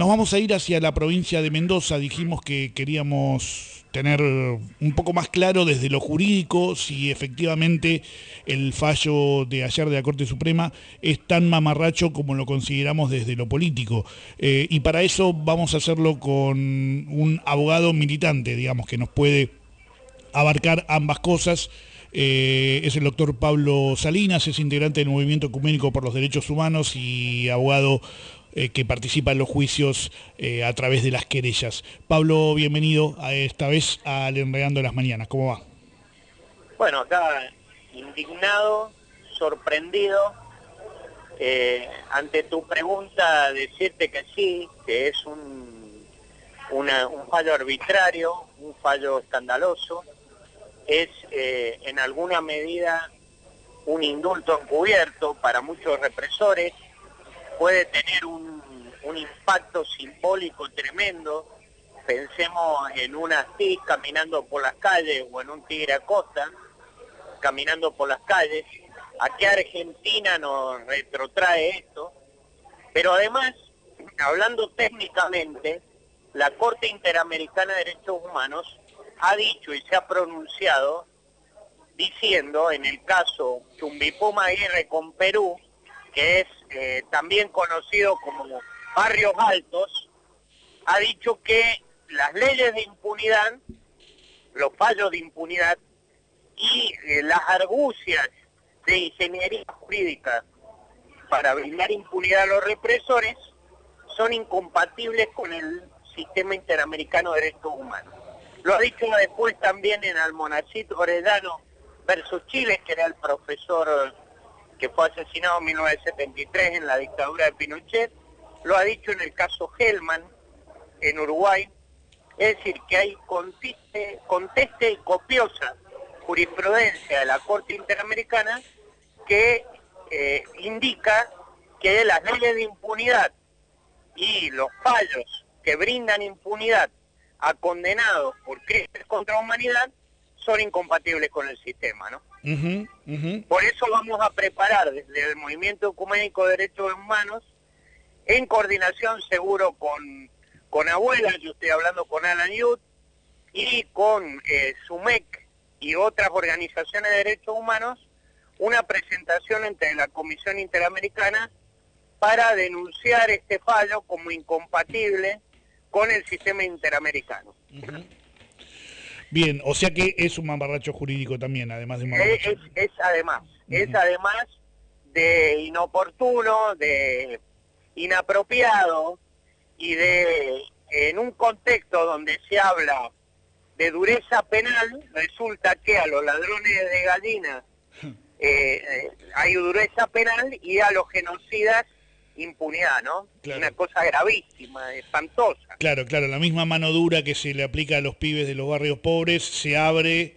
Nos vamos a ir hacia la provincia de Mendoza. Dijimos que queríamos tener un poco más claro desde lo jurídico si efectivamente el fallo de ayer de la Corte Suprema es tan mamarracho como lo consideramos desde lo político. Y para eso vamos a hacerlo con un abogado militante, digamos, que nos puede abarcar ambas cosas. Es el doctor Pablo Salinas, es integrante del Movimiento Ecuménico por los Derechos Humanos y abogado que participa en los juicios a través de las querellas. Pablo, bienvenido a esta vez al Enredando las Mañanas. ¿Cómo va? Bueno, acá indignado, sorprendido, ante tu pregunta decirte que sí, que es un fallo arbitrario, un fallo escandaloso, es en alguna medida un indulto encubierto para muchos represores, puede tener un impacto simbólico tremendo. Pensemos en una TIC caminando por las calles o en un Tigre Acosta caminando por las calles. ¿A qué Argentina nos retrotrae esto? Pero además, hablando técnicamente, la Corte Interamericana de Derechos Humanos ha dicho y se ha pronunciado diciendo, en el caso Chumbipuma Aguirre con Perú, que es también conocido como Barrios Altos, ha dicho que las leyes de impunidad, los fallos de impunidad y las argucias de ingeniería jurídica para brindar impunidad a los represores son incompatibles con el sistema interamericano de derechos humanos. Lo ha dicho después también en Almonacid Orellano versus Chile, que era el profesor que fue asesinado en 1973 en la dictadura de Pinochet. Lo ha dicho en el caso Hellman en Uruguay. Es decir, que hay conteste y copiosa jurisprudencia de la Corte Interamericana que indica que las leyes de impunidad y los fallos que brindan impunidad a condenados por crímenes contra la humanidad son incompatibles con el sistema, ¿no? Por eso vamos a preparar desde el Movimiento Ecuménico de Derechos Humanos, en coordinación seguro con Abuela, yo estoy hablando con Alan Youth, y con SUMEC y otras organizaciones de derechos humanos, una presentación ante la Comisión Interamericana para denunciar este fallo como incompatible con el sistema interamericano. Bien, o sea que es un mamarracho jurídico también, además de un mamarracho. Es además de inoportuno, de inapropiado y en un contexto donde se habla de dureza penal, resulta que a los ladrones de gallinas hay dureza penal y a los genocidas impunidad, ¿no? Claro. Una cosa gravísima, espantosa. Claro, la misma mano dura que se le aplica a los pibes de los barrios pobres se abre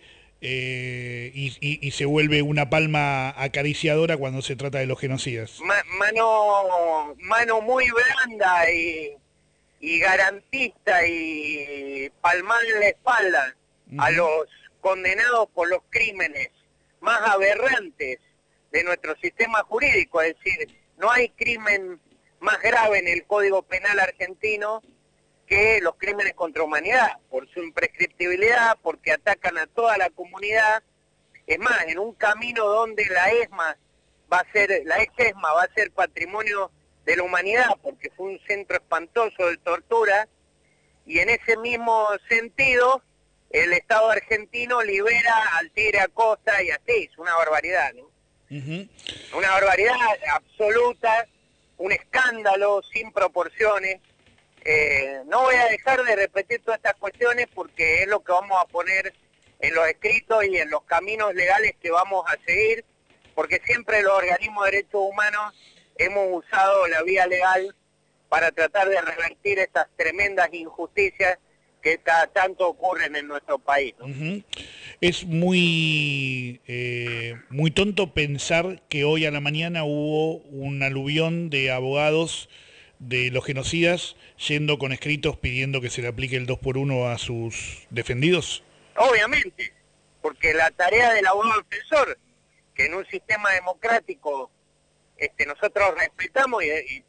y se vuelve una palma acariciadora cuando se trata de los genocidas. Mano muy blanda y garantista y palmar en la espalda a los condenados por los crímenes más aberrantes de nuestro sistema jurídico, es decir, no hay crimen más grave en el Código Penal argentino que los crímenes contra humanidad, por su imprescriptibilidad, porque atacan a toda la comunidad. Es más, en un camino donde la ex ESMA va a ser patrimonio de la humanidad, porque fue un centro espantoso de tortura, y en ese mismo sentido, el Estado argentino libera al Tigre Acosta y así, es una barbaridad, ¿no? Una barbaridad absoluta, un escándalo sin proporciones. No voy a dejar de repetir todas estas cuestiones porque es lo que vamos a poner en los escritos y en los caminos legales que vamos a seguir, porque siempre los organismos de derechos humanos hemos usado la vía legal para tratar de revertir estas tremendas injusticias que cada tanto ocurren en nuestro país, ¿no? Es muy tonto pensar que hoy a la mañana hubo un aluvión de abogados de los genocidas yendo con escritos pidiendo que se le aplique el 2x1 a sus defendidos. Obviamente, porque la tarea del abogado defensor, que en un sistema democrático nosotros respetamos y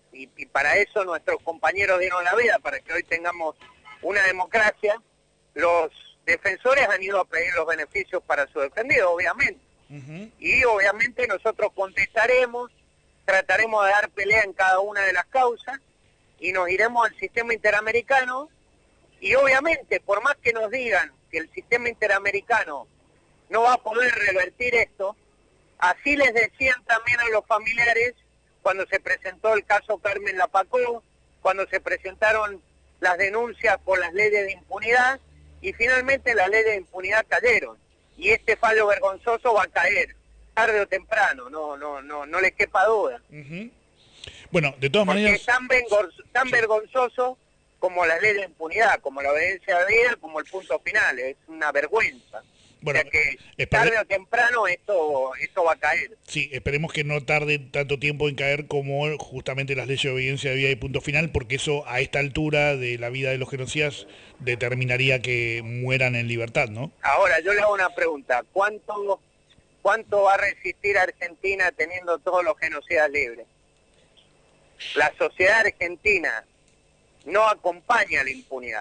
y para eso nuestros compañeros dieron la vida, para que hoy tengamos una democracia, los defensores han ido a pedir los beneficios para su defendido, obviamente. Y obviamente nosotros contestaremos, trataremos de dar pelea en cada una de las causas y nos iremos al sistema interamericano y obviamente por más que nos digan que el sistema interamericano no va a poder revertir esto, así les decían también a los familiares cuando se presentó el caso Carmen Lapacó, cuando se presentaron las denuncias por las leyes de impunidad y finalmente las leyes de impunidad cayeron. Y este fallo vergonzoso va a caer, tarde o temprano, no les quepa duda. Bueno, de todas maneras... Es tan vergonzoso como la ley de impunidad, como la obediencia de vida, como el punto final, es una vergüenza. Bueno, o sea que tarde o temprano esto va a caer. Sí, esperemos que no tarde tanto tiempo en caer como justamente las leyes de obediencia de vida y punto final, porque eso a esta altura de la vida de los genocidas determinaría que mueran en libertad, ¿no? Ahora, yo le hago una pregunta. ¿Cuánto va a resistir Argentina teniendo todos los genocidas libres? La sociedad argentina no acompaña la impunidad.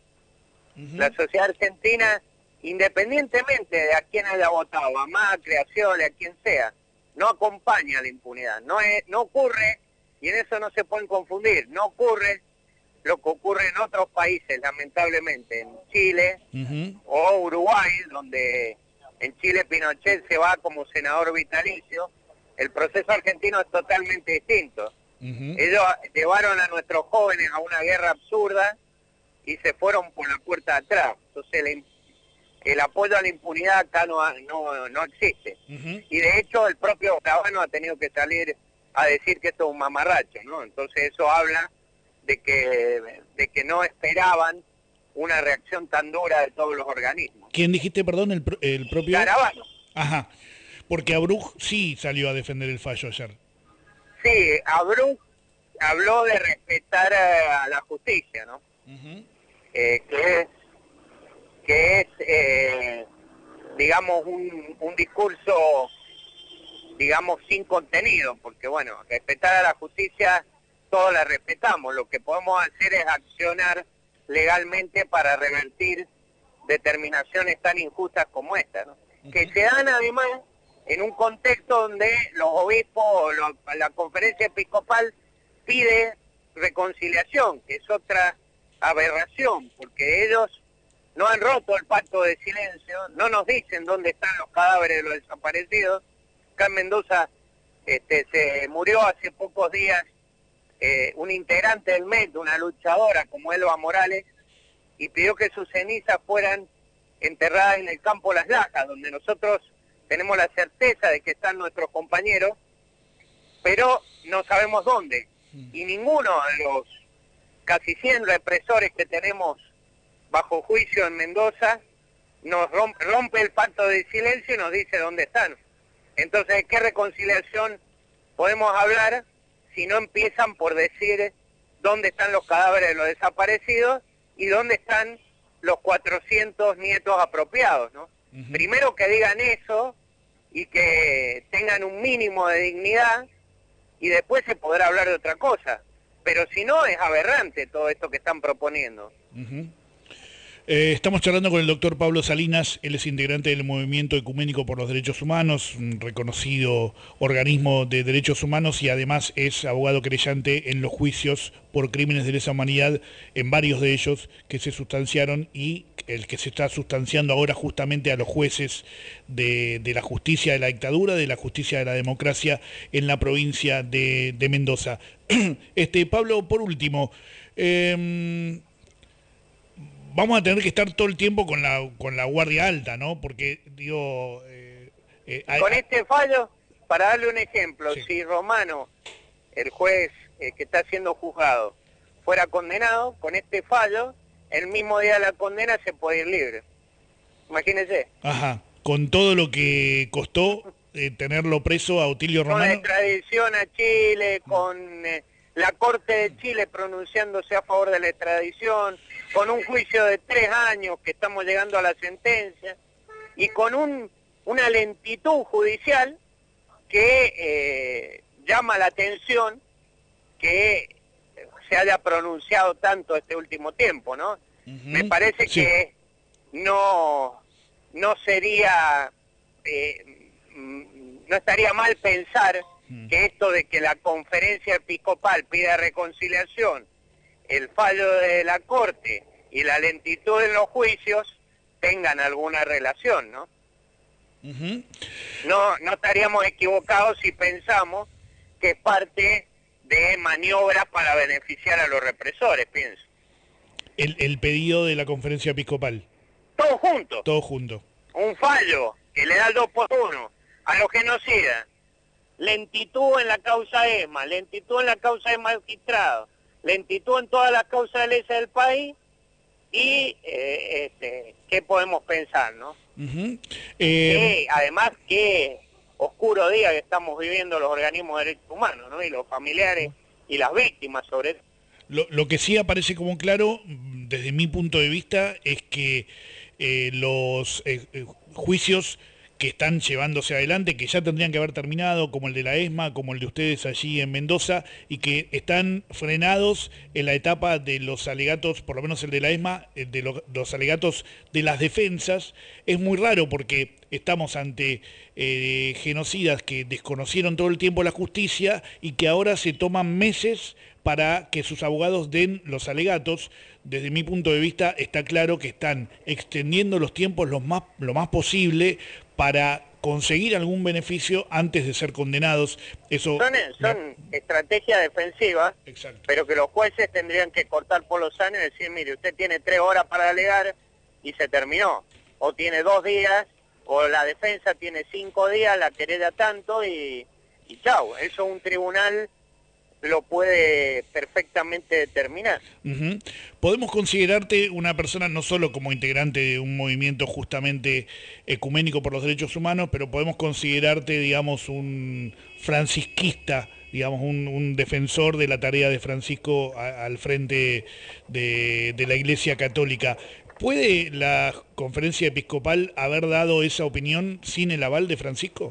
La sociedad argentina, independientemente de a quién haya votado, a Macri, a Scioli, a quien sea, no acompaña la impunidad. No ocurre, y en eso no se pueden confundir, no ocurre lo que ocurre en otros países, lamentablemente, en Chile o Uruguay, donde en Chile Pinochet se va como senador vitalicio. El proceso argentino es totalmente distinto. Ellos llevaron a nuestros jóvenes a una guerra absurda y se fueron por la puerta de atrás. Entonces el apoyo a la impunidad acá no existe. Y de hecho el propio Gravano ha tenido que salir a decir que esto es un mamarracho, ¿no? Entonces eso habla de que no esperaban una reacción tan dura de todos los organismos. ¿Quién dijiste, perdón, el propio? Gravano. Ajá, porque Abruj sí salió a defender el fallo ayer. Sí, Abruj habló de respetar a la justicia, ¿no? Que es digamos, un discurso, digamos, sin contenido, porque bueno, respetar a la justicia, todos la respetamos, lo que podemos hacer es accionar legalmente para revertir determinaciones tan injustas como esta, ¿no? Que se dan además en un contexto donde los obispos, la conferencia episcopal pide reconciliación, que es otra aberración, porque ellos no han roto el pacto de silencio, no nos dicen dónde están los cadáveres de los desaparecidos. Acá en Mendoza se murió hace pocos días un integrante del MET, una luchadora como Elba Morales, y pidió que sus cenizas fueran enterradas en el campo Las Lajas, donde nosotros tenemos la certeza de que están nuestros compañeros, pero no sabemos dónde. Y ninguno de los casi 100 represores que tenemos bajo juicio en Mendoza nos rompe el pacto de silencio y nos dice dónde están. Entonces, ¿de qué reconciliación podemos hablar si no empiezan por decir dónde están los cadáveres de los desaparecidos y dónde están los 400 nietos apropiados, ¿no? Primero que digan eso y que tengan un mínimo de dignidad y después se podrá hablar de otra cosa. Pero si no, es aberrante todo esto que están proponiendo. Estamos charlando con el doctor Pablo Salinas, él es integrante del Movimiento Ecuménico por los Derechos Humanos, un reconocido organismo de derechos humanos y además es abogado querellante en los juicios por crímenes de lesa humanidad, en varios de ellos que se sustanciaron y el que se está sustanciando ahora justamente a los jueces de la justicia de la dictadura, de la justicia de la democracia en la provincia de Mendoza. Pablo, por último, vamos a tener que estar todo el tiempo con la guardia alta, ¿no? Porque, digo... con este fallo, para darle un ejemplo, sí. Si Romano, el juez que está siendo juzgado, fuera condenado, con este fallo, el mismo día de la condena se puede ir libre. Imagínese. Ajá, con todo lo que costó tenerlo preso a Otilio Romano. Con la extradición a Chile, con la Corte de Chile pronunciándose a favor de la extradición, con un juicio de 3 años que estamos llegando a la sentencia, y con una lentitud judicial que llama la atención que se haya pronunciado tanto este último tiempo, ¿no? Me parece que no sería, no estaría mal pensar que esto de que la conferencia episcopal pida reconciliación, el fallo de la Corte y la lentitud en los juicios tengan alguna relación, ¿no? No estaríamos equivocados si pensamos que es parte de maniobras para beneficiar a los represores, pienso. El pedido de la conferencia episcopal. Todo junto. Todo junto. Un fallo que le da el 2x1 a los genocidas. Lentitud en la causa ESMA, lentitud en la causa de magistrados, lentitud en todas las causas de leyes del país y ¿qué podemos pensar, no? Además, qué oscuro día que estamos viviendo los organismos de derechos humanos, ¿no? Y los familiares y las víctimas, sobre todo. Lo que sí aparece como claro, desde mi punto de vista, es que los juicios que están llevándose adelante, que ya tendrían que haber terminado, como el de la ESMA, como el de ustedes allí en Mendoza, y que están frenados en la etapa de los alegatos, por lo menos el de la ESMA, de los alegatos de las defensas, es muy raro porque estamos ante genocidas que desconocieron todo el tiempo la justicia y que ahora se toman meses para que sus abogados den los alegatos. Desde mi punto de vista está claro que están extendiendo los tiempos lo más posible para conseguir algún beneficio antes de ser condenados. Eso son estrategias defensivas, exacto, pero que los jueces tendrían que cortar por los sanos y decir, mire, usted tiene 3 horas para alegar y se terminó, o tiene 2 días, o la defensa tiene 5 días, la querella tanto y chau. Eso un tribunal lo puede perfectamente determinar. Podemos considerarte una persona no solo como integrante de un movimiento justamente ecuménico por los derechos humanos, pero podemos considerarte, digamos, un francisquista, digamos, un defensor de la tarea de Francisco al frente de la Iglesia Católica. ¿Puede la conferencia episcopal haber dado esa opinión sin el aval de Francisco?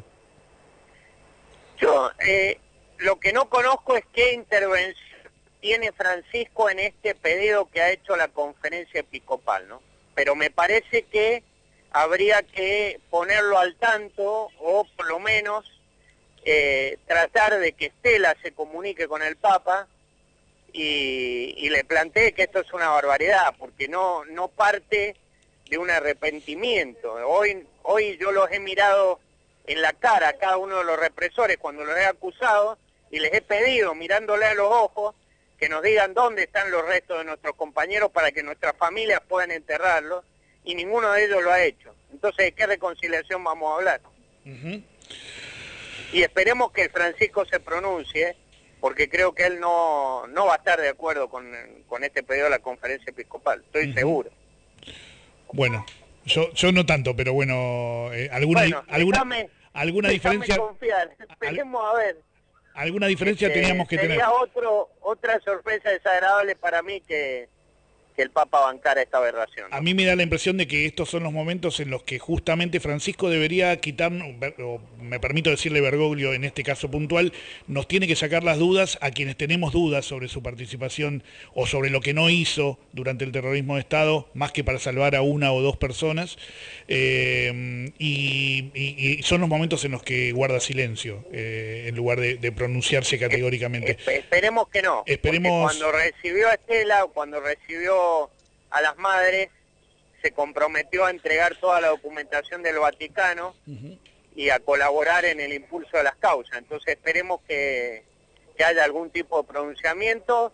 Yo lo que no conozco es qué intervención tiene Francisco en este pedido que ha hecho la conferencia episcopal, ¿no? Pero me parece que habría que ponerlo al tanto, o por lo menos tratar de que Estela se comunique con el Papa y le plantee que esto es una barbaridad, porque no parte de un arrepentimiento. Hoy yo los he mirado en la cara a cada uno de los represores cuando los he acusado, y les he pedido, mirándole a los ojos, que nos digan dónde están los restos de nuestros compañeros para que nuestras familias puedan enterrarlos, y ninguno de ellos lo ha hecho. Entonces, ¿de qué reconciliación vamos a hablar? Y esperemos que Francisco se pronuncie, porque creo que él no va a estar de acuerdo con este pedido de la conferencia episcopal, estoy seguro. Bueno, yo no tanto, pero bueno, alguna diferencia. Confiar. Esperemos a ver. Alguna diferencia teníamos que tener. Sería otra sorpresa desagradable para mí que el Papa bancara esta aberración, ¿no? A mí me da la impresión de que estos son los momentos en los que justamente Francisco debería quitarnos, o me permito decirle Bergoglio en este caso puntual, nos tiene que sacar las dudas a quienes tenemos dudas sobre su participación o sobre lo que no hizo durante el terrorismo de Estado, más que para salvar a 1 o 2 personas, y son los momentos en los que guarda silencio, en lugar de pronunciarse categóricamente. Esperemos que no. Esperemos. Cuando recibió a Estela, cuando recibió a las madres, se comprometió a entregar toda la documentación del Vaticano y a colaborar en el impulso de las causas. Entonces esperemos que haya algún tipo de pronunciamiento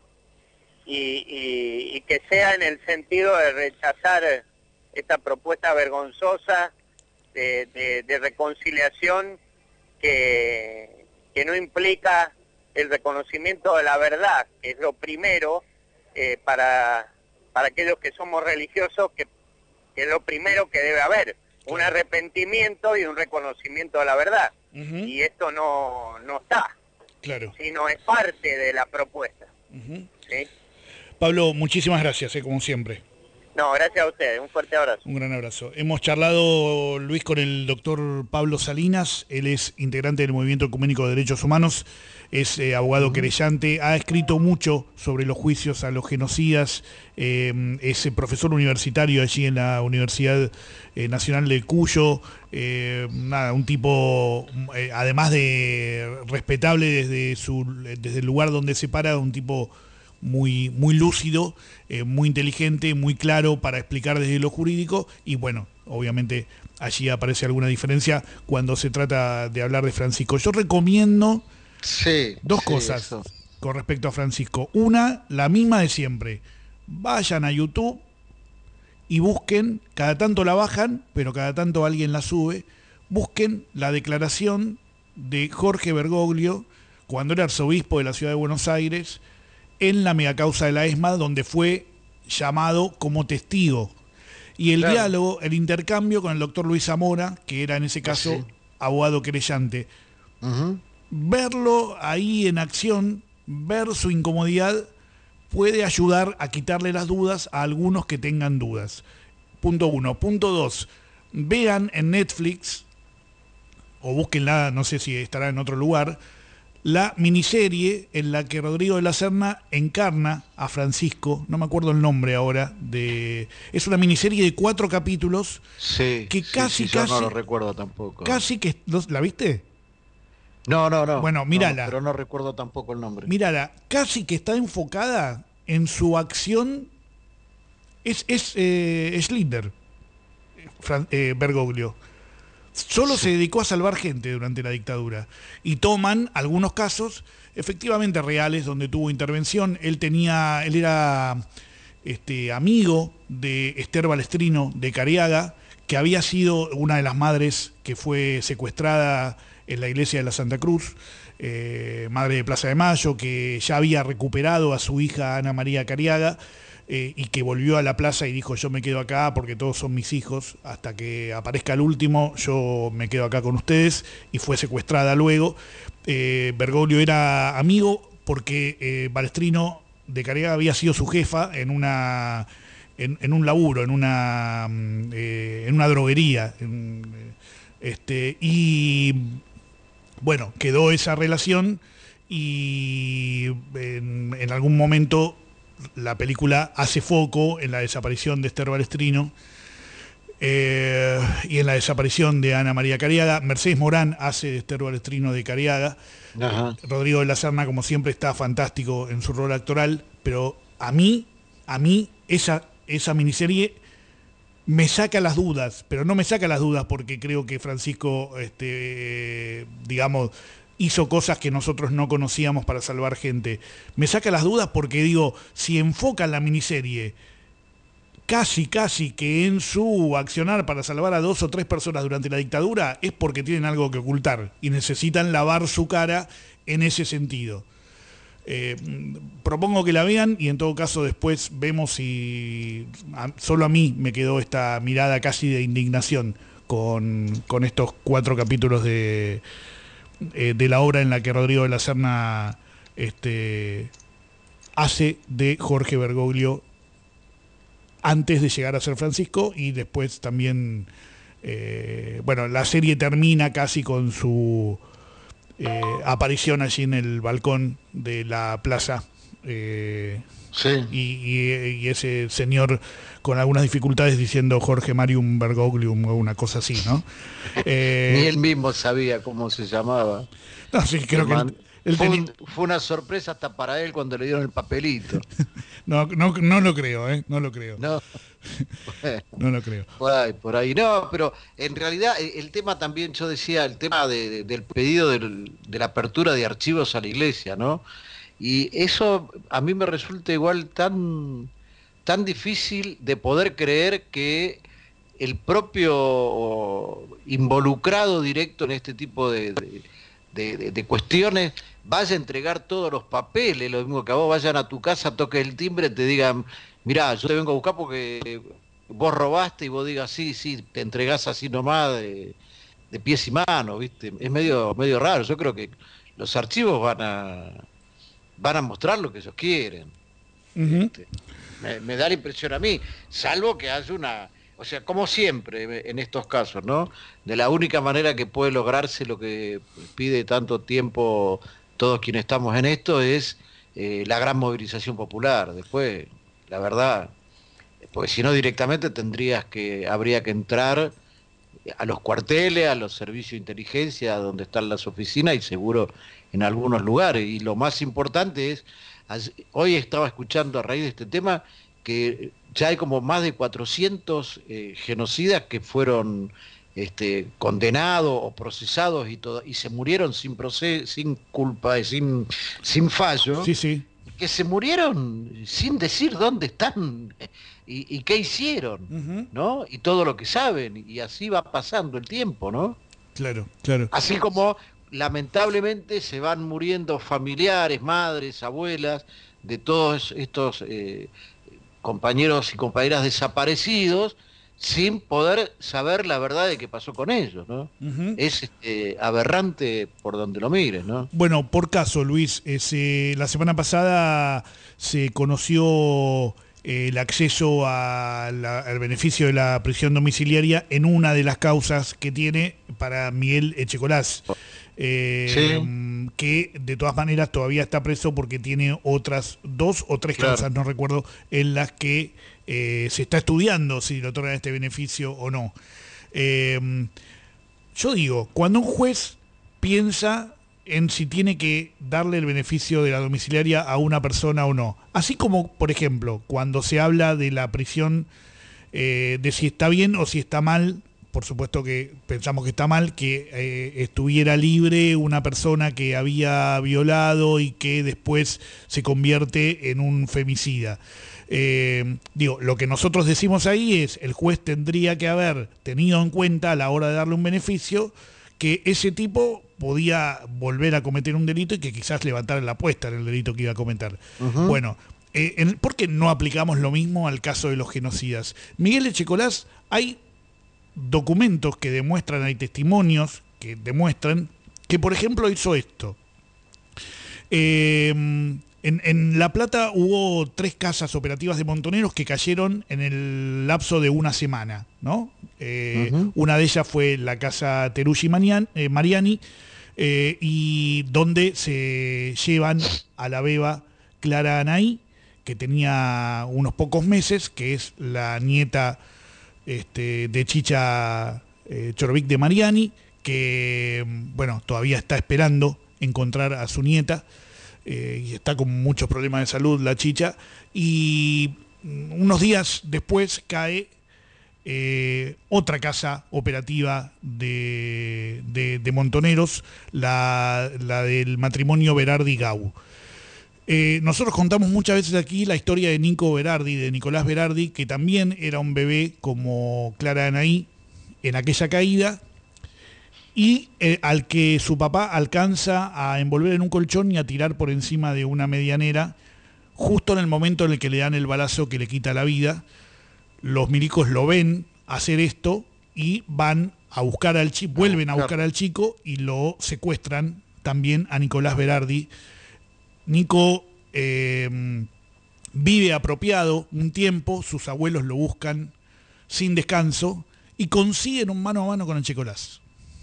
y que sea en el sentido de rechazar esta propuesta vergonzosa de reconciliación que no implica el reconocimiento de la verdad, que es lo primero para aquellos que somos religiosos, que es lo primero que debe haber, un arrepentimiento y un reconocimiento de la verdad. Y esto no está, sino es parte de la propuesta. ¿Sí? Pablo, muchísimas gracias, como siempre. No, gracias a ustedes, un fuerte abrazo. Un gran abrazo. Hemos charlado, Luis, con el doctor Pablo Salinas. Él es integrante del Movimiento Ecuménico de Derechos Humanos, es abogado querellante, ha escrito mucho sobre los juicios a los genocidas, es profesor universitario allí en la Universidad Nacional de Cuyo, un tipo, además de respetable desde el lugar donde se para, un tipo muy, muy lúcido, muy inteligente, muy claro para explicar desde lo jurídico, y bueno, obviamente allí aparece alguna diferencia cuando se trata de hablar de Francisco. Yo recomiendo dos cosas eso. con respecto a Francisco. Una, la misma de siempre. Vayan a YouTube y busquen, cada tanto la bajan, pero cada tanto alguien la sube, busquen la declaración de Jorge Bergoglio cuando era arzobispo de la ciudad de Buenos Aires, en la megacausa de la ESMA, donde fue llamado como testigo. Y el diálogo, el intercambio con el doctor Luis Zamora, que era en ese caso abogado querellante. Verlo ahí en acción, ver su incomodidad, puede ayudar a quitarle las dudas a algunos que tengan dudas. Punto 1. Punto 2. Vean en Netflix, o búsquenla, no sé si estará en otro lugar, la miniserie en la que Rodrigo de la Serna encarna a Francisco, no me acuerdo el nombre ahora, es una miniserie de 4 capítulos que casi yo no lo recuerdo tampoco. Casi que... ¿La viste? No. Bueno, mírala. No, pero no recuerdo tampoco el nombre. Mírala, casi que está enfocada en su acción. Es Schindler, Bergoglio. Solo se dedicó a salvar gente durante la dictadura. Y toman algunos casos efectivamente reales donde tuvo intervención. Él era amigo de Esther Balestrino de Cariaga, que había sido una de las madres que fue secuestrada en la iglesia de la Santa Cruz, madre de Plaza de Mayo, que ya había recuperado a su hija Ana María Cariaga, y que volvió a la plaza y dijo: yo me quedo acá porque todos son mis hijos, hasta que aparezca el último, yo me quedo acá con ustedes, y fue secuestrada luego. Bergoglio era amigo porque Balestrino de Cariaga había sido su jefa en un laburo, en una droguería. Y bueno, quedó esa relación, y en algún momento la película hace foco en la desaparición de Esther Balestrino, y en la desaparición de Ana María Cariaga. Mercedes Morán hace de Esther Balestrino de Cariaga. Rodrigo de la Serna, como siempre, está fantástico en su rol actoral, pero a mí esa miniserie me saca las dudas, pero no me saca las dudas porque creo que Francisco, hizo cosas que nosotros no conocíamos para salvar gente. Me saca las dudas porque digo, si enfocan la miniserie casi que en su accionar para salvar a 2 o 3 personas durante la dictadura, es porque tienen algo que ocultar y necesitan lavar su cara en ese sentido. Propongo que la vean, y en todo caso después vemos si solo a mí me quedó esta mirada casi de indignación con estos 4 capítulos de la obra en la que Rodrigo de la Serna hace de Jorge Bergoglio antes de llegar a ser Francisco, y después también la serie termina casi con su aparición allí en el balcón de la plaza, y ese señor con algunas dificultades diciendo Jorge Marium Bergoglium o una cosa así, ¿no? Ni él mismo sabía cómo se llamaba. No, sí, creo que fue una sorpresa hasta para él cuando le dieron el papelito. No lo creo, no lo creo. No, bueno, no lo creo. Por ahí no, pero en realidad el tema también, yo decía, el tema del pedido de la apertura de archivos a la iglesia, ¿no? Y eso a mí me resulta igual tan difícil de poder creer que el propio involucrado directo en este tipo de cuestiones vaya a entregar todos los papeles, lo mismo que a vos vayan a tu casa, toques el timbre, te digan: mirá, yo te vengo a buscar porque vos robaste, y vos digas sí, te entregás así nomás de pies y manos, ¿viste? Es medio raro. Yo creo que los archivos van a mostrar lo que ellos quieren. me da la impresión a mí, salvo que haya una... O sea, como siempre en estos casos, ¿no? De la única manera que puede lograrse lo que pide tanto tiempo todos quienes estamos en esto es la gran movilización popular. Después, la verdad, porque si no directamente habría que entrar a los cuarteles, a los servicios de inteligencia, donde están las oficinas y seguro en algunos lugares. Y lo más importante es, hoy estaba escuchando a raíz de este tema, que ya hay como más de 400 genocidas que fueron condenados o procesados y se murieron sin culpa y sin fallo. Sí, sí. Que se murieron sin decir dónde están y qué hicieron, ¿no? Y todo lo que saben, y así va pasando el tiempo, ¿no? Claro, claro. Así como lamentablemente se van muriendo familiares, madres, abuelas, de todos estos compañeros y compañeras desaparecidos, sin poder saber la verdad de qué pasó con ellos, ¿no? Es aberrante por donde lo mires, ¿no? Bueno, por caso, Luis, la semana pasada se conoció el acceso al beneficio de la prisión domiciliaria en una de las causas que tiene para Miguel Echecolás, sí. Que de todas maneras todavía está preso porque tiene otras 2 o 3 Claro. causas, no recuerdo, en las que se está estudiando si le otorgan este beneficio o no. Yo digo, cuando un juez piensa en si tiene que darle el beneficio de la domiciliaria a una persona o no, así como, por ejemplo, cuando se habla de la prisión, de si está bien o si está mal, por supuesto que pensamos que está mal que estuviera libre una persona que había violado y que después se convierte en un femicida. Digo, lo que nosotros decimos ahí es, el juez tendría que haber tenido en cuenta a la hora de darle un beneficio que ese tipo podía volver a cometer un delito y que quizás levantara la apuesta en el delito que iba a cometer. Bueno, ¿por qué no aplicamos lo mismo al caso de los genocidas? Miguel Echecolás, hay documentos que demuestran, hay testimonios que demuestran que, por ejemplo, hizo esto. En La Plata hubo 3 casas operativas de montoneros que cayeron en el lapso de una semana, ¿no? Una de ellas fue la casa Teruggi Mariani, y donde se llevan a la beba Clara Anaí, que tenía unos pocos meses, que es la nieta de Chicha Chorovic de Mariani, que bueno, todavía está esperando encontrar a su nieta, y está con muchos problemas de salud la Chicha, y unos días después cae otra casa operativa de montoneros, la del matrimonio Berardi Gau. Nosotros contamos muchas veces aquí la historia de Nico Berardi, de Nicolás Berardi, que también era un bebé como Clara Anaí en aquella caída, y al que su papá alcanza a envolver en un colchón y a tirar por encima de una medianera, justo en el momento en el que le dan el balazo que le quita la vida. Los milicos lo ven hacer esto y van a buscar al chico, vuelven a buscar al chico y lo secuestran también a Nicolás Berardi. Nico vive apropiado un tiempo, sus abuelos lo buscan sin descanso y consiguen un mano a mano con Echecolás.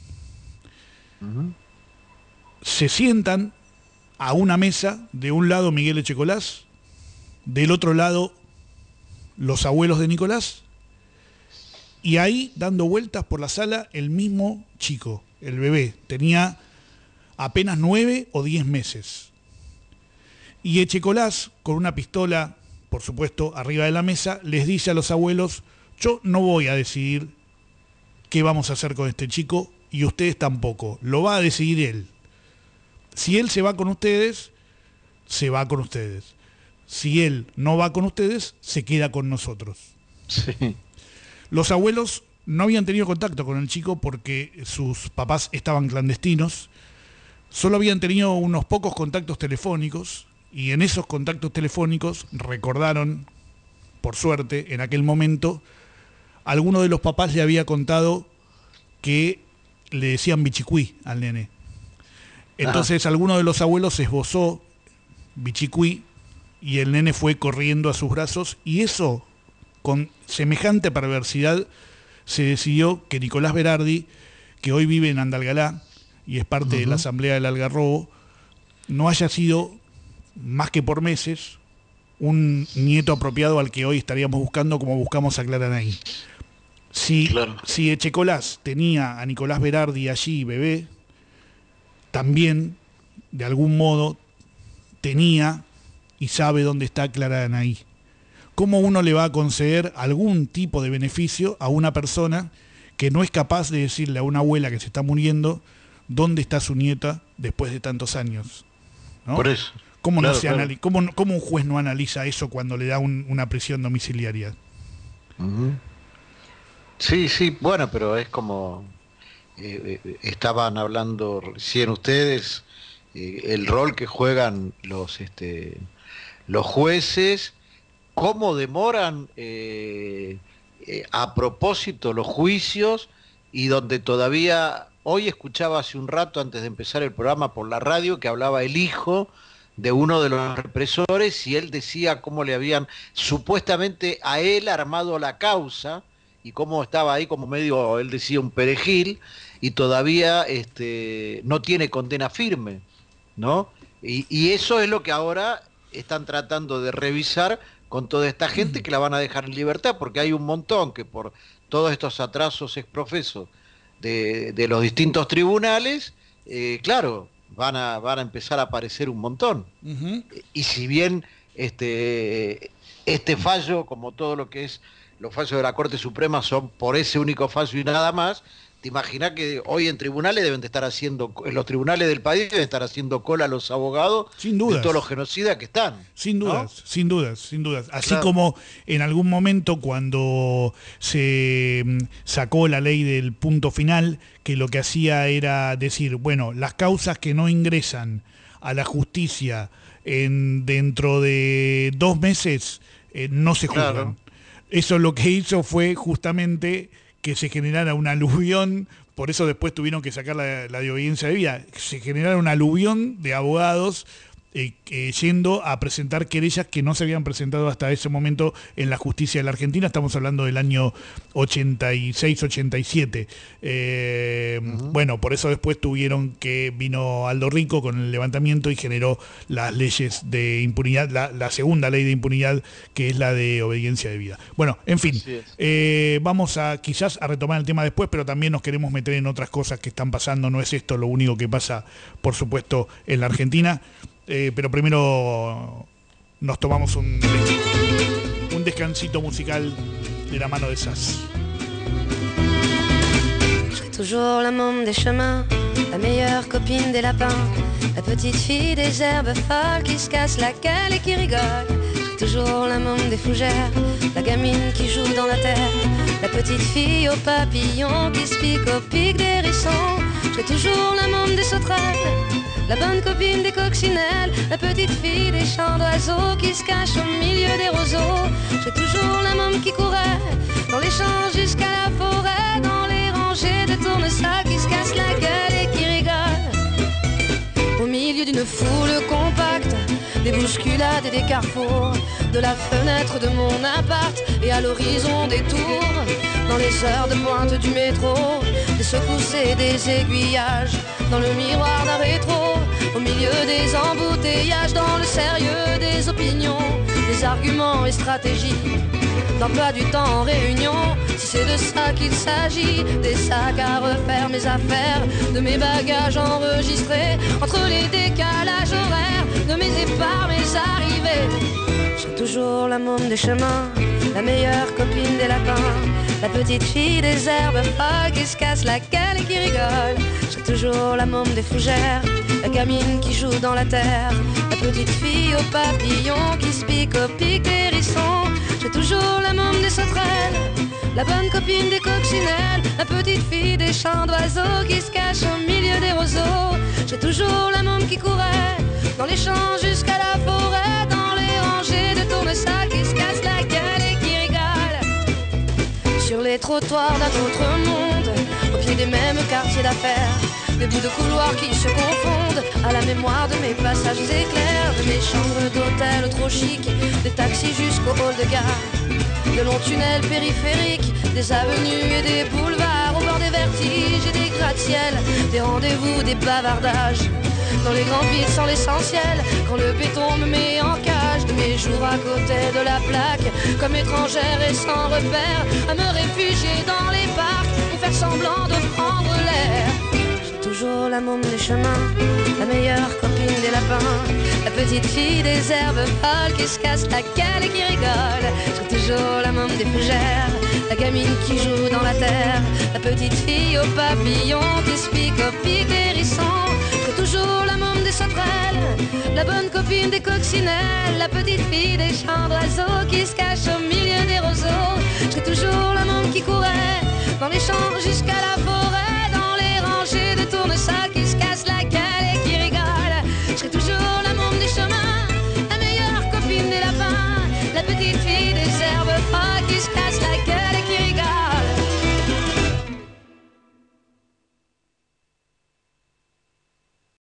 Se sientan a una mesa, de un lado Miguel Echecolás, del otro lado los abuelos de Nicolás, y ahí dando vueltas por la sala el mismo chico, el bebé, tenía apenas 9 o 10 meses. Y Echecolás, con una pistola, por supuesto, arriba de la mesa, les dice a los abuelos: yo no voy a decidir qué vamos a hacer con este chico, y ustedes tampoco, lo va a decidir él. Si él se va con ustedes, se va con ustedes. Si él no va con ustedes, se queda con nosotros. Sí. Los abuelos no habían tenido contacto con el chico porque sus papás estaban clandestinos, solo habían tenido unos pocos contactos telefónicos, y en esos contactos telefónicos recordaron, por suerte, en aquel momento, alguno de los papás le había contado que le decían bichicuí al nene. Entonces alguno de los abuelos esbozó bichicuí y el nene fue corriendo a sus brazos, y eso, con semejante perversidad, se decidió que Nicolás Berardi, que hoy vive en Andalgalá y es parte de la Asamblea del Algarrobo, no haya sido, más que por meses, un nieto apropiado al que hoy estaríamos buscando como buscamos a Clara Nay. Si Echecolás tenía a Nicolás Berardi allí, bebé, también, de algún modo, tenía y sabe dónde está Clara Nay. ¿Cómo uno le va a conceder algún tipo de beneficio a una persona que no es capaz de decirle a una abuela que se está muriendo dónde está su nieta después de tantos años? ¿No? Por eso. ¿Cómo un juez no analiza eso cuando le da una prisión domiciliaria? Sí, bueno, pero es como estaban hablando recién ustedes, el rol que juegan los jueces, cómo demoran a propósito los juicios, y donde todavía, hoy escuchaba hace un rato antes de empezar el programa por la radio que hablaba el hijo de uno de los represores, y él decía cómo le habían supuestamente a él armado la causa, y cómo estaba ahí como medio, él decía, un perejil, y todavía no tiene condena firme, ¿no? Y eso es lo que ahora están tratando de revisar con toda esta gente, que la van a dejar en libertad, porque hay un montón que por todos estos atrasos exprofesos de los distintos tribunales, claro, van a empezar a aparecer un montón. Y si bien este fallo, como todo lo que es los fallos de la Corte Suprema, son por ese único fallo y nada más, te imaginas que hoy en tribunales en los tribunales del país deben estar haciendo cola los abogados de todos los genocidas que están. Sin dudas, ¿no? sin dudas. Así claro. Como en algún momento cuando se sacó la ley del punto final, que lo que hacía era decir, bueno, las causas que no ingresan a la justicia dentro de 2 meses no se juzgan. Claro. Eso lo que hizo fue justamente que se generara un aluvión, por eso después tuvieron que sacar la de obediencia de vida, se generara un aluvión de abogados yendo a presentar querellas que no se habían presentado hasta ese momento en la justicia de la Argentina. Estamos hablando del año 86-87. Bueno, por eso después vino Aldo Rico con el levantamiento y generó las leyes de impunidad, la segunda ley de impunidad, que es la de obediencia de vida. Bueno, en fin, vamos quizás a retomar el tema después, pero también nos queremos meter en otras cosas que están pasando. No es esto lo único que pasa, por supuesto, en la Argentina. Pero primero nos tomamos un descansito musical de la mano de Sass. Je serai toujours la môme des chemins, la meilleure copine des lapins, la petite fille des herbes folles qui se casse la gueule et qui rigole. Je serai toujours la môme des fougères, la gamine qui joue dans la terre, la petite fille aux papillons qui se pique au pic des hérissons. Je serai toujours la môme des sauterelles, la bonne copine des coccinelles, la petite fille des chants d'oiseaux qui se cache au milieu des roseaux. J'ai toujours la môme qui courait dans les champs jusqu'à la forêt, dans les rangées de tournesols qui se cassent la gueule et qui rigolent. Au milieu d'une foule compacte, des bousculades et des carrefours, de la fenêtre de mon appart et à l'horizon des tours, dans les heures de pointe du métro, des secousses et des aiguillages, dans le miroir d'un rétro, au milieu des embouteillages, dans le sérieux des opinions, des arguments et stratégies, d'emploi du temps en réunion, si c'est de ça qu'il s'agit, des sacs à refaire, mes affaires, de mes bagages enregistrés, entre les décalages horaires, de mes départs, mes arrivées. J'ai toujours la môme des chemins, la meilleure copine des lapins, la petite fille des herbes folles qui se casse la gueule et qui rigole. J'ai toujours la môme des fougères, la gamine qui joue dans la terre, la petite fille aux papillons qui se pique au pic des hérissons. J'ai toujours la môme des sauterelles, la bonne copine des coccinelles, la petite fille des chants d'oiseaux qui se cache au milieu des roseaux. J'ai toujours la môme qui courait dans les champs jusqu'à la forêt, dans les rangées de tournesols qui se cassent la gueule et qui rigolent. Sur les trottoirs d'un autre monde, au pied des mêmes quartiers d'affaires, des bouts de couloirs qui se confondent à la mémoire de mes passages éclairs, de mes chambres d'hôtel trop chic, des taxis jusqu'au hall de gare, de longs tunnels périphériques, des avenues et des boulevards, au bord des vertiges et des gratte-ciels, des rendez-vous, des bavardages, dans les grands vides sans l'essentiel, quand le béton me met en cage, de mes jours à côté de la plaque, comme étrangère et sans repère, à me réfugier dans les parcs, pour faire semblant de prendre l'air. J'ai toujours la môme des chemins, la meilleure copine des lapins, la petite fille des herbes folles qui se casse la gueule et qui rigole. J'ai toujours la môme des fougères, la gamine qui joue dans la terre, la petite fille aux papillons qui se pique au pic des hérissons. J'ai toujours la môme des sauterelles, la bonne copine des coccinelles, la petite fille des champs d'oiseaux qui se cache au milieu des roseaux. J'ai toujours la môme qui courait dans les champs jusqu'à la